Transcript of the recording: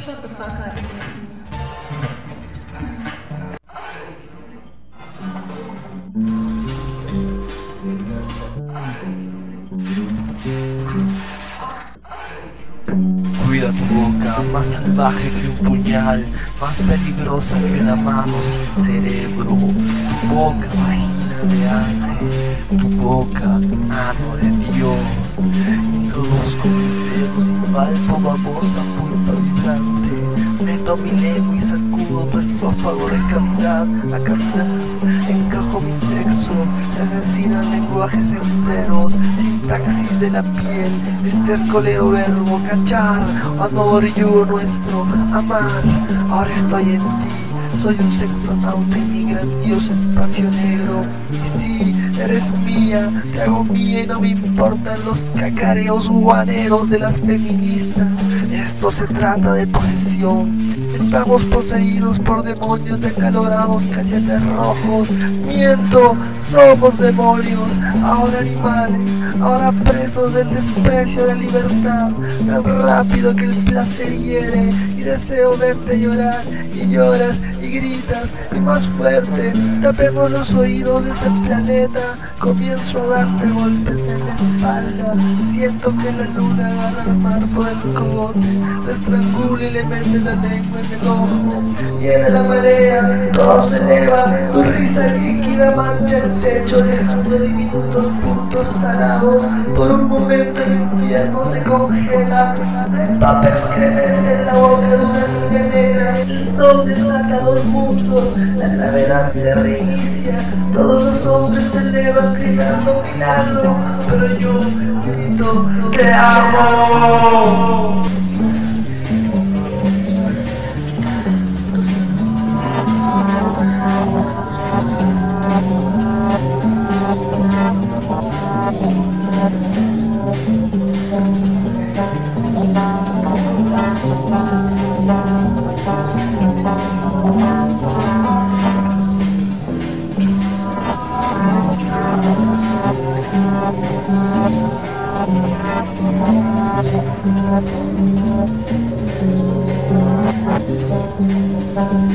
Shut the fuck up. Cuida tu boca, más salvaje que un puñal, más peligrosa que una mano sin cerebro. Tu boca, vagina de ángel, tu boca, ano de Dios. Introduzco mis dedos y palpo babosa pulpa vibrante. Meto mi lengua y sacudo tu esófago de cavidad a cavidad. Encajo mi sexo, se asesinan lenguajes enteros, sintaxis de la piel, estercolero verbo, cachar, honor yugo nuestro, amar. Ahora estoy en ti, soy un sexonauta y mi grandioso espacio negro. Y sí, eres mía, te hago mía y no me importan los cacareos guaneros de las feministas. Esto se trata de posesión. Estamos poseídos por demonios de acalorados cachetes rojos. Miento, somos demonios, ahora animales, ahora presos del desprecio de la libertad. Tan rápido que el placer hiere y deseo verte llorar. Y lloras y gritas y más fuerte. Tapemos los oídos de este planeta. Comienzo a darte golpes en la espalda. Siento que la luna agarra el mar por el cogote, lo estrangula y le mete la lengua en el ojo. Viene la marea, todo se eleva, tu risa líquida mancha el techo dejando diminutos puntos salados. Por un momento el infierno se congela, empapa excremento en la boca de una niña negra. El sol desata dos mundos, la gravedad se reinicia, todos los hombres se elevan gritando milagro, pero yo grito te amo. Thank you.